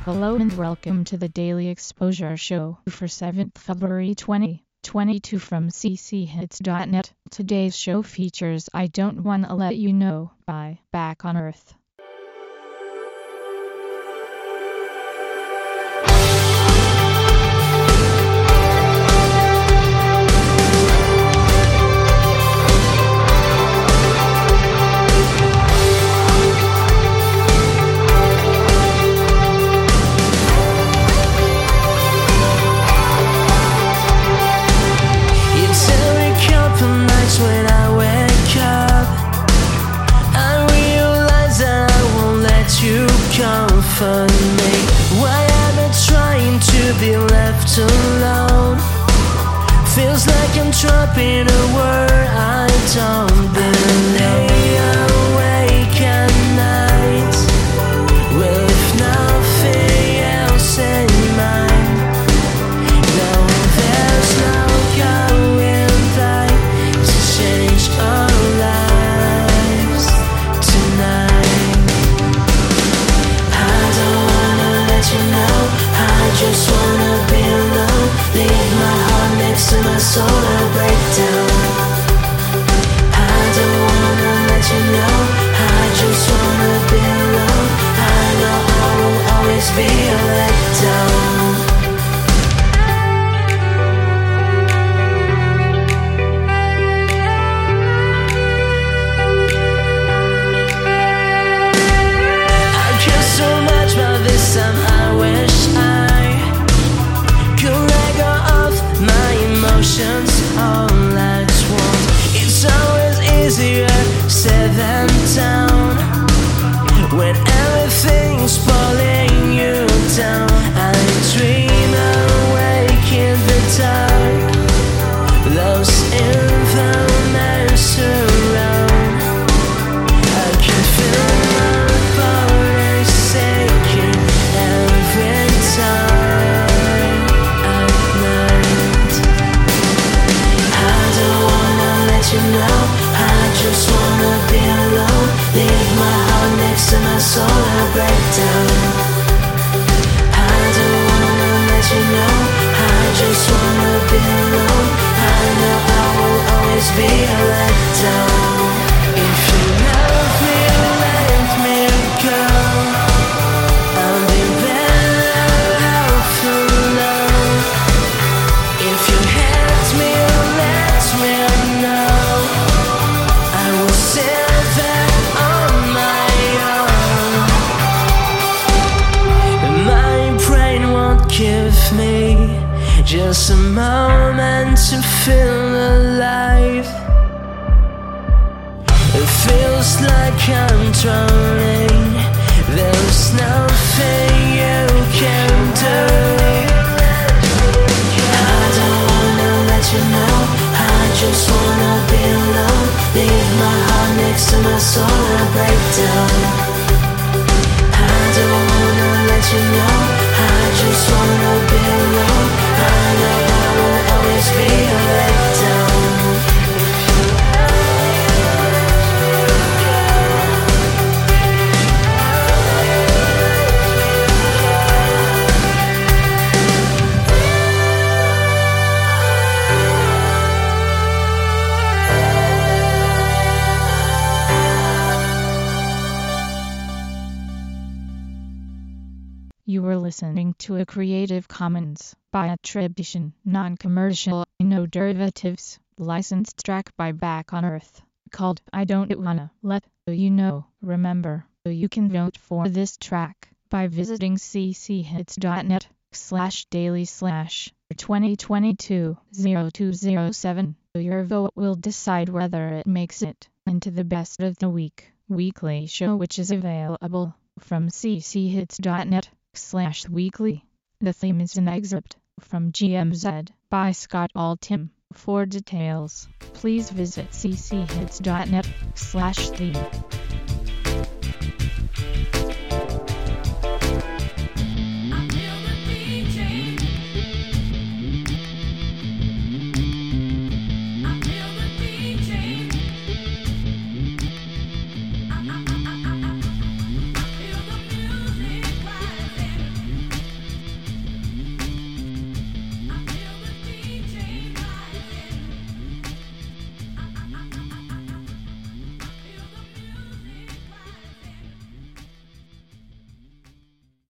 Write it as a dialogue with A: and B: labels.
A: Hello and welcome to the Daily Exposure Show for 7th February 2022 from cchits.net. Today's show features I Don't Wanna Let You Know by Back on Earth.
B: When I wake up, I realize that I won't let you comfort me. Why am I trying to be left alone? Feels like I'm trapped in a word I don't believe. Awake at night with nothing else in mind. No, there's no going back. Change our lives tonight. I don't wanna let you know. I just wanna be alone. Leave my heart next to my soul and break down. I don't wanna let you know. I just wanna be alone. I know I will always be a letdown. I wish I could let go of my emotions all at once. It's always easier said than done when everything's pulling you down. I dream awake in the dark, lost in the mess around. I can feel my body sinking every time at night. I don't wanna let you know. I just wanna be alone. Leave my heart next to my soul and break down. I don't wanna let you know. I just wanna be alone. I know I will always be a letdown. If you love me, let me go. I'll be better off alone. If you hate me, let me know. I will sit there on my own. My brain won't give me just a moment to feel alive. It feels like I'm drowning. There's nothing you can do. I don't wanna let you know. I just wanna be alone. Leave my heart next to my soul and break down. I don't wanna let you know. I just wanna be alone. I know I will always be a letdown.
A: You were listening to a Creative Commons by attribution, non-commercial, no derivatives, licensed track by Back on Earth, called I Don't Wanna Let You Know. Remember, you can vote for this track by visiting cchits.net/daily/2022-0207. Your vote will decide whether it makes it into the Best of the Week weekly show, which is available from cchits.net/weekly. The theme is an excerpt from GMZ by Scott Altham. For details, please visit cchits.net/theme.